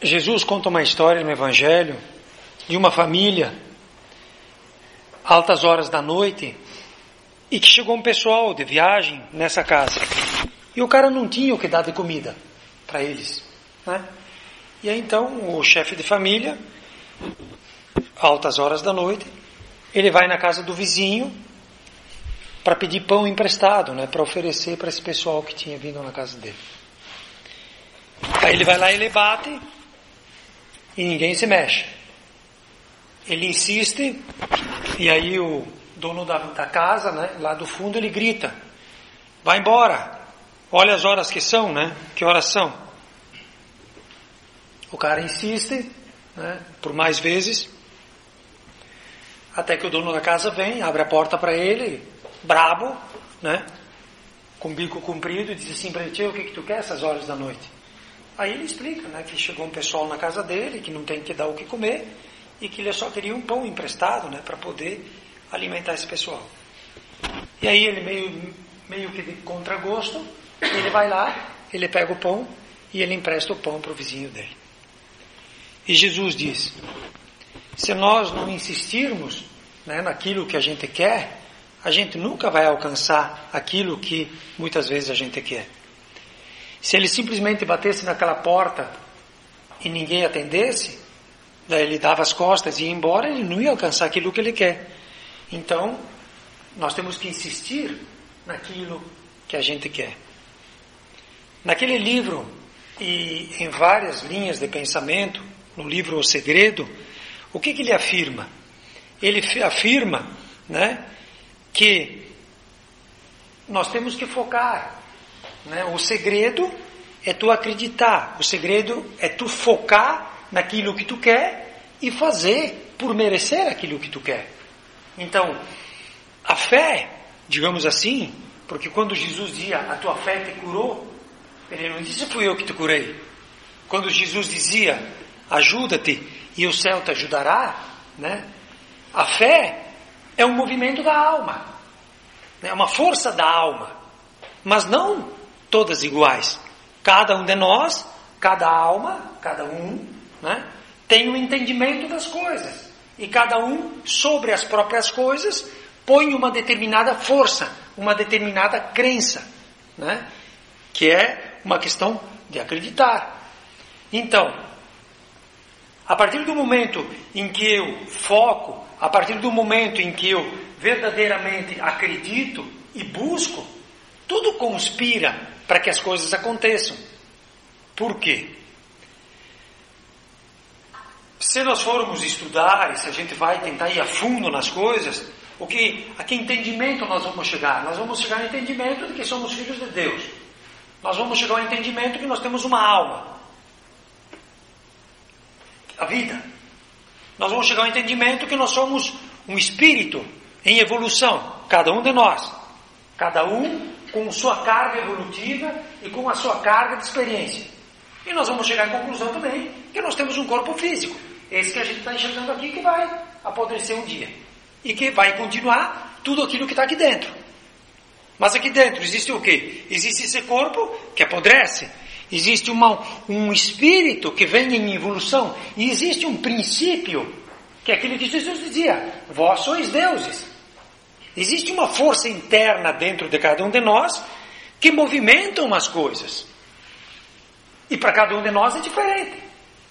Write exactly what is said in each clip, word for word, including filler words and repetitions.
Jesus conta uma história no Evangelho de uma família, altas horas da noite, e que chegou um pessoal de viagem nessa casa. E o cara não tinha o que dar de comida para eles, né? E aí então o chefe de família, altas horas da noite, ele vai na casa do vizinho para pedir pão emprestado, né? Para oferecer para esse pessoal que tinha vindo na casa dele. Aí ele vai lá e ele bate e ninguém se mexe. Ele insiste e aí o dono da, da casa, né, lá do fundo, ele grita: vai embora, olha as horas que são, né? Que horas são? O cara insiste, né, por mais vezes, até que o dono da casa vem, abre a porta para ele, brabo, né, com bico comprido, e diz assim para ele: tio, o que, que tu quer essas horas da noite? Aí ele explica, né, que chegou um pessoal na casa dele, que não tem que dar o que comer, e que ele só queria um pão emprestado, né, para poder alimentar esse pessoal. E aí ele, meio, meio que de contragosto, ele vai lá, ele pega o pão e ele empresta o pão para o vizinho dele. E Jesus diz: se nós não insistirmos, né, naquilo que a gente quer, a gente nunca vai alcançar aquilo que muitas vezes a gente quer. Se ele simplesmente batesse naquela porta e ninguém atendesse, daí ele dava as costas e ia embora, ele não ia alcançar aquilo que ele quer. Então, nós temos que insistir naquilo que a gente quer. Naquele livro, e em várias linhas de pensamento, no livro O Segredo, o que, que ele afirma? Ele afirma, né, que nós temos que focar, né? O segredo é tu acreditar, o segredo é tu focar naquilo que tu quer e fazer por merecer aquilo que tu quer. Então, a fé, digamos assim, porque quando Jesus dizia a tua fé te curou, ele não disse fui eu que te curei. Quando Jesus dizia ajuda-te e o céu te ajudará, né? A fé é um movimento da alma, é uma força da alma, mas não todas iguais. Cada um de nós, cada alma, cada um, né, tem um entendimento das coisas. E cada um, sobre as próprias coisas, põe uma determinada força, uma determinada crença, né, que é uma questão de acreditar. Então, a partir do momento em que eu foco, a partir do momento em que eu verdadeiramente acredito e busco, tudo conspira para que as coisas aconteçam. Por quê? Se nós formos estudar, e se a gente vai tentar ir a fundo nas coisas, o que, a que entendimento nós vamos chegar? Nós vamos chegar ao entendimento de que somos filhos de Deus. Nós vamos chegar ao entendimento que nós temos uma alma. A vida. Nós vamos chegar ao entendimento que nós somos um espírito em evolução. Cada um de nós. Cada um com sua carga evolutiva e com a sua carga de experiência. E nós vamos chegar à conclusão também que nós temos um corpo físico. Esse que a gente está enxergando aqui, que vai apodrecer um dia. E que vai continuar tudo aquilo que está aqui dentro. Mas aqui dentro existe o quê? Existe esse corpo que apodrece. Existe uma, um espírito que vem em evolução. E existe um princípio, que é aquilo que Jesus dizia: vós sois deuses. Existe uma força interna dentro de cada um de nós que movimentam as coisas. E para cada um de nós é diferente.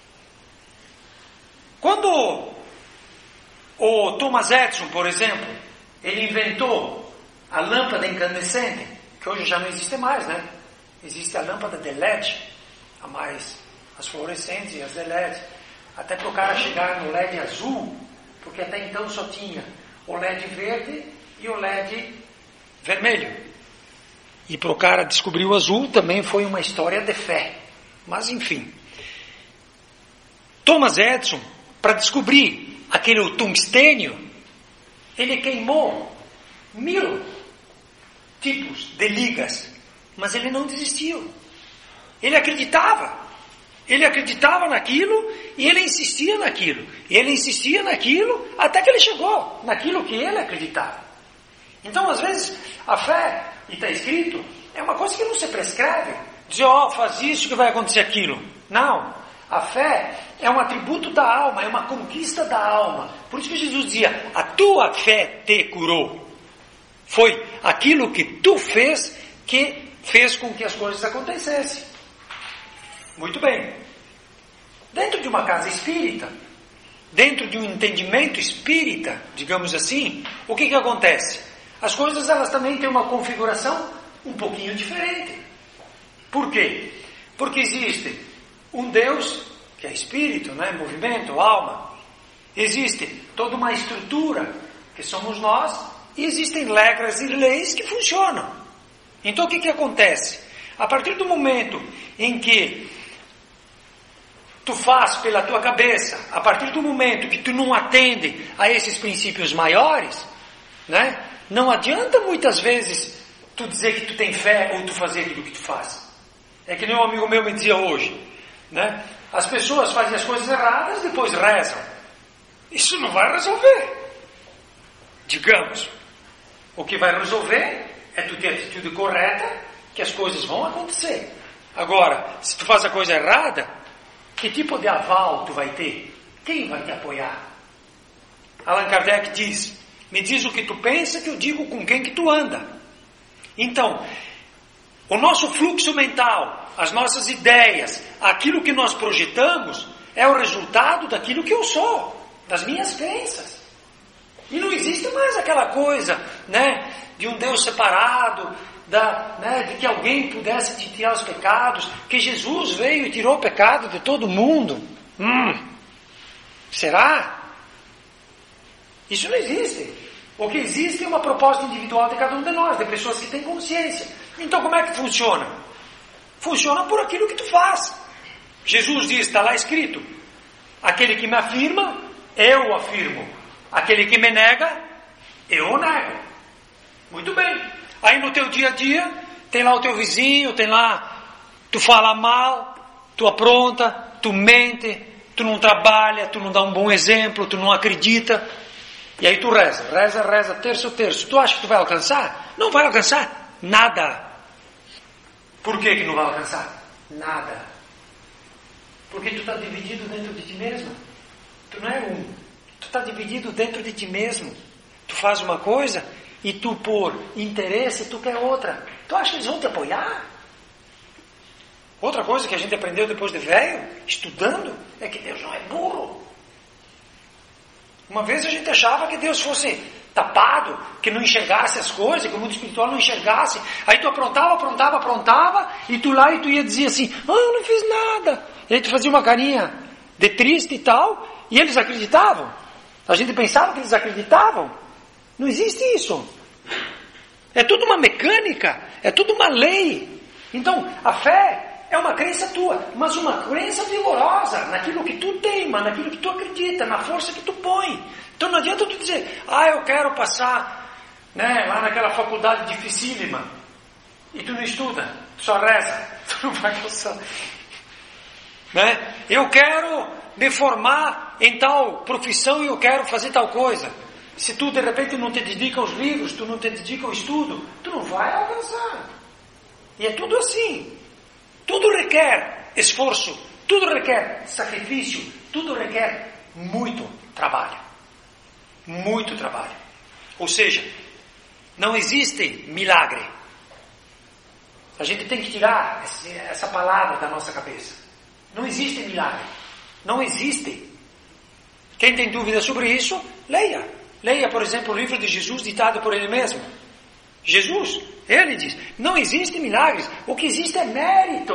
Quando o Thomas Edison, por exemplo, ele inventou a lâmpada incandescente, que hoje já não existe mais, né? Existe a lâmpada de L E D, a mais, as fluorescentes e as de L E D. Até para o cara chegar no L E D azul, porque até então só tinha o L E D verde e o L E D vermelho. E para o cara descobrir o azul também foi uma história de fé. Mas enfim. Thomas Edison, para descobrir aquele tungstênio, ele queimou mil tipos de ligas. Mas ele não desistiu. Ele acreditava. Ele acreditava naquilo e ele insistia naquilo. E ele insistia naquilo até que ele chegou naquilo que ele acreditava. Então, às vezes, a fé, e está escrito, é uma coisa que não se prescreve. Dizer, ó, oh, faz isso que vai acontecer aquilo. Não. A fé é um atributo da alma, é uma conquista da alma. Por isso que Jesus dizia, a tua fé te curou. Foi aquilo que tu fez que fez com que as coisas acontecessem. Muito bem. Dentro de uma casa espírita, dentro de um entendimento espírita, digamos assim, o que que acontece? As coisas elas também têm uma configuração um pouquinho diferente. Por quê? Porque existe um Deus, que é espírito, né? Movimento, alma. Existe toda uma estrutura, que somos nós, e existem regras e leis que funcionam. Então o que que acontece? A partir do momento em que tu faz pela tua cabeça, a partir do momento que tu não atende a esses princípios maiores, né? Não adianta muitas vezes tu dizer que tu tem fé ou tu fazer aquilo que tu faz. É que nem um amigo meu me dizia hoje, né? As pessoas fazem as coisas erradas, depois rezam. Isso não vai resolver. Digamos, o que vai resolver é tu ter a atitude correta, que as coisas vão acontecer. Agora, se tu faz a coisa errada, que tipo de aval tu vai ter? Quem vai te apoiar? Allan Kardec diz, me diz o que tu pensa, que eu digo com quem que tu anda. Então, o nosso fluxo mental, as nossas ideias, aquilo que nós projetamos, é o resultado daquilo que eu sou, das minhas crenças. E não existe mais aquela coisa, né, de um Deus separado, da, né, de que alguém pudesse te tirar os pecados, que Jesus veio e tirou o pecado de todo mundo. Hum, será? Isso não existe. O que existe é uma proposta individual de cada um de nós, de pessoas que têm consciência. Então como é que funciona? Funciona por aquilo que tu faz. Jesus diz, está lá escrito, aquele que me afirma, eu o afirmo. Aquele que me nega, eu o nego. Muito bem. Aí no teu dia a dia, tem lá o teu vizinho, tem lá, tu fala mal, tu apronta, tu mente, tu não trabalha, tu não dá um bom exemplo, tu não acredita. E aí tu reza, reza, reza, terço, terço. Tu acha que tu vai alcançar? Não vai alcançar nada. Por que que não vai alcançar? Nada. Porque tu está dividido dentro de ti mesmo. Tu não é um. Tu está dividido dentro de ti mesmo. Tu faz uma coisa e tu, por interesse, tu quer outra. Tu acha que eles vão te apoiar? Outra coisa que a gente aprendeu depois de velho, estudando, é que Deus não é burro. Uma vez a gente achava que Deus fosse tapado, que não enxergasse as coisas, que o mundo espiritual não enxergasse. Aí tu aprontava, aprontava, aprontava, e tu lá e tu ia dizer assim, ah, eu não fiz nada. E aí tu fazia uma carinha de triste e tal, e eles acreditavam. A gente pensava que eles acreditavam. Não existe isso. É tudo uma mecânica, é tudo uma lei. Então, a fé é uma crença tua, mas uma crença vigorosa, naquilo que tu teima, naquilo que tu acredita, na força que tu põe. Então não adianta tu dizer, ah, eu quero passar, né, lá naquela faculdade dificílima, e tu não estuda, tu só reza, tu não vai passar. Né? Eu quero me formar em tal profissão e eu quero fazer tal coisa. Se tu de repente não te dedica aos livros, tu não te dedica ao estudo, tu não vai alcançar. E é tudo assim. Tudo requer esforço, tudo requer sacrifício, tudo requer muito trabalho. Muito trabalho. Ou seja, não existe milagre. A gente tem que tirar essa palavra da nossa cabeça. Não existe milagre. Não existe. Quem tem dúvida sobre isso, leia. Leia, por exemplo, o livro de Jesus ditado por ele mesmo. Jesus, ele diz, não existe milagres, o que existe é mérito,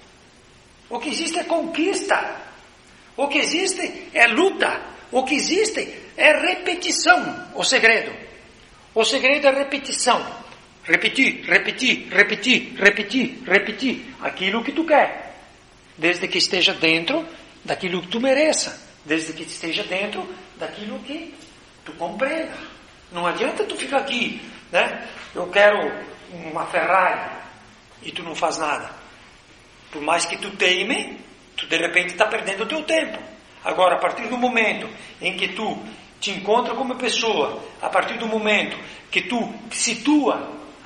o que existe é conquista, o que existe é luta, o que existe é repetição, o segredo. O segredo é repetição, repetir, repetir, repetir, repetir, repetir, aquilo que tu quer, desde que esteja dentro daquilo que tu mereça, desde que esteja dentro daquilo que tu compreenda. Não adianta tu ficar aqui, né? Eu quero uma Ferrari e tu não faz nada. Por mais que tu teime, tu de repente está perdendo o teu tempo. Agora, a partir do momento em que tu te encontra como pessoa, a partir do momento que tu situa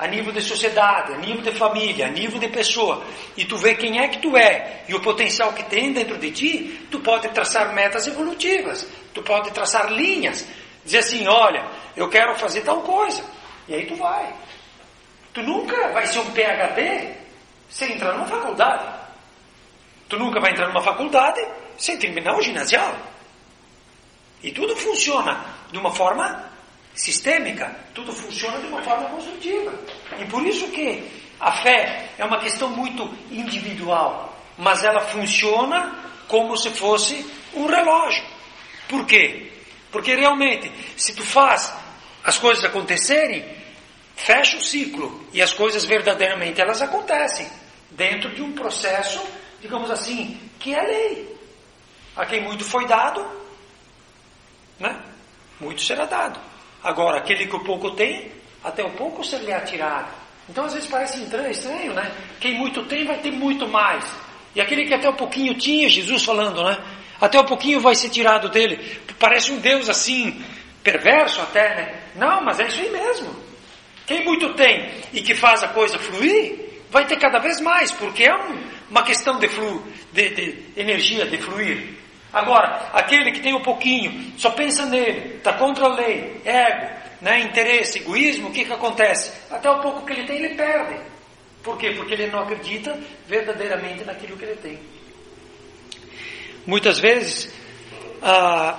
a nível de sociedade, a nível de família, a nível de pessoa, e tu vê quem é que tu é, e o potencial que tem dentro de ti, tu pode traçar metas evolutivas, tu pode traçar linhas, dizer assim, olha, eu quero fazer tal coisa, e aí tu vai. Tu nunca vai ser um P H D sem entrar numa faculdade. Tu nunca vai entrar numa faculdade sem terminar o ginasial. E tudo funciona de uma forma sistêmica, tudo funciona de uma forma construtiva. E por isso que a fé é uma questão muito individual, mas ela funciona como se fosse um relógio. Por quê? Porque realmente, se tu faz as coisas acontecerem, fecha o ciclo, e as coisas verdadeiramente elas acontecem, dentro de um processo, digamos assim, que é lei. A quem muito foi dado, né? Muito será dado. Agora, aquele que o pouco tem, até o pouco ser-lhe atirado. Então, às vezes parece estranho, né? Quem muito tem vai ter muito mais. E aquele que até o pouquinho tinha, Jesus falando, né? Até o pouquinho vai ser tirado dele. Parece um Deus assim, perverso até, né? Não, mas é isso aí mesmo. Quem muito tem e que faz a coisa fluir, vai ter cada vez mais, porque é um, uma questão de, flu, de, de energia, de fluir. Agora, aquele que tem um pouquinho, só pensa nele, está contra a lei, ego, né, interesse, egoísmo, o que que acontece? Até o pouco que ele tem, ele perde. Por quê? Porque ele não acredita verdadeiramente naquilo que ele tem. Muitas vezes, ah,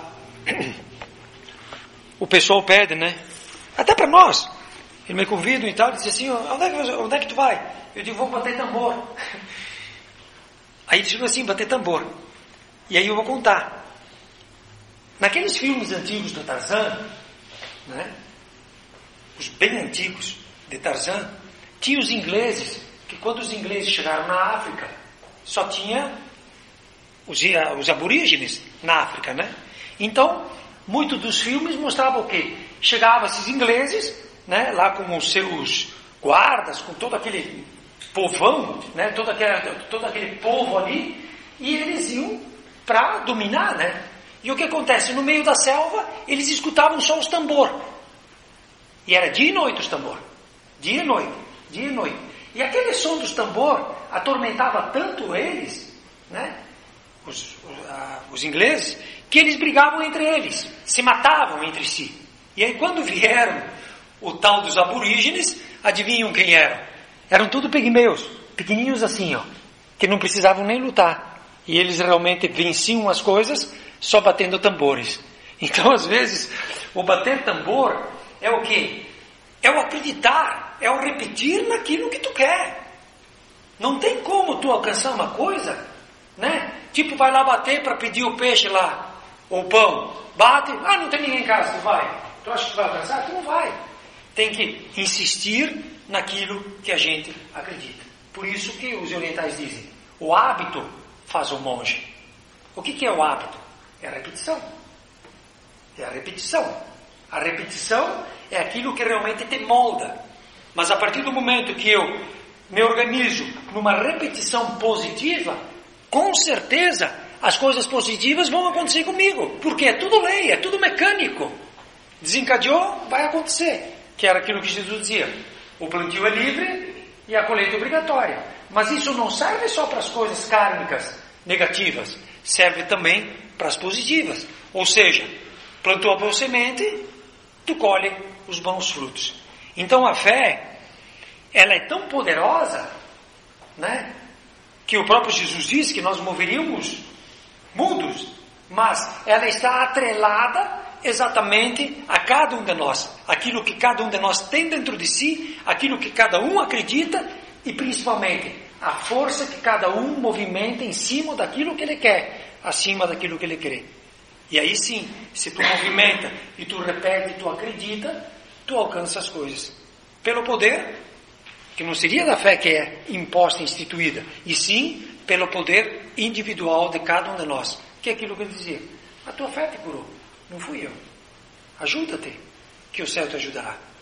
o pessoal pede, né? Até para nós. Ele me convida e tal, diz assim, onde é, que, onde é que tu vai? Eu digo, vou bater tambor. Aí ele diz assim, bater tambor. E aí eu vou contar. Naqueles filmes antigos do Tarzan, né, os bem antigos de Tarzan, tinha os ingleses, que quando os ingleses chegaram na África, só tinha os, os aborígenes na África, né? Então, muitos dos filmes mostravam o quê? Chegavam esses ingleses, né, lá com os seus guardas, com todo aquele povão, né, todo, aquele, todo aquele povo ali, e eles iam para dominar, né? E o que acontece? No meio da selva, eles escutavam só os tambor. E era dia e noite os tambor. Dia e noite, dia e noite. E aquele som dos tambor atormentava tanto eles, né? Os, os, ah, os ingleses, que eles brigavam entre eles, se matavam entre si. E aí quando vieram o tal dos aborígenes, adivinham quem eram? Eram tudo pigmeus, pequenininhos assim, ó, que não precisavam nem lutar. E eles realmente venciam as coisas só batendo tambores. Então, às vezes, o bater tambor é o quê? É o acreditar, é o repetir naquilo que tu quer. Não tem como tu alcançar uma coisa, né? Tipo, vai lá bater para pedir o peixe lá, ou o pão. Bate, ah, não tem ninguém em casa, tu vai. Tu acha que tu vai alcançar? Tu não vai. Tem que insistir naquilo que a gente acredita. Por isso que os orientais dizem, o hábito faz o monge. O que, que é o hábito? É a repetição. É a repetição. A repetição é aquilo que realmente te molda. Mas a partir do momento que eu me organizo numa repetição positiva, com certeza as coisas positivas vão acontecer comigo. Porque é tudo lei, é tudo mecânico. Desencadeou, vai acontecer. Que era aquilo que Jesus dizia. O plantio é livre e a colheita é obrigatória. Mas isso não serve só para as coisas kármicas negativas, serve também para as positivas. Ou seja, plantou a boa semente, tu colhe os bons frutos. Então a fé, ela é tão poderosa, né, que o próprio Jesus disse que nós moveríamos mundos, mas ela está atrelada exatamente a cada um de nós, aquilo que cada um de nós tem dentro de si, aquilo que cada um acredita e principalmente a força que cada um movimenta em cima daquilo que ele quer, acima daquilo que ele crê. E aí sim, se tu movimenta e tu repete e tu acredita, tu alcança as coisas. Pelo poder, que não seria da fé que é imposta, instituída, e sim pelo poder individual de cada um de nós. Que é aquilo que ele dizia, a tua fé te curou, não fui eu. Ajuda-te, que o céu te ajudará.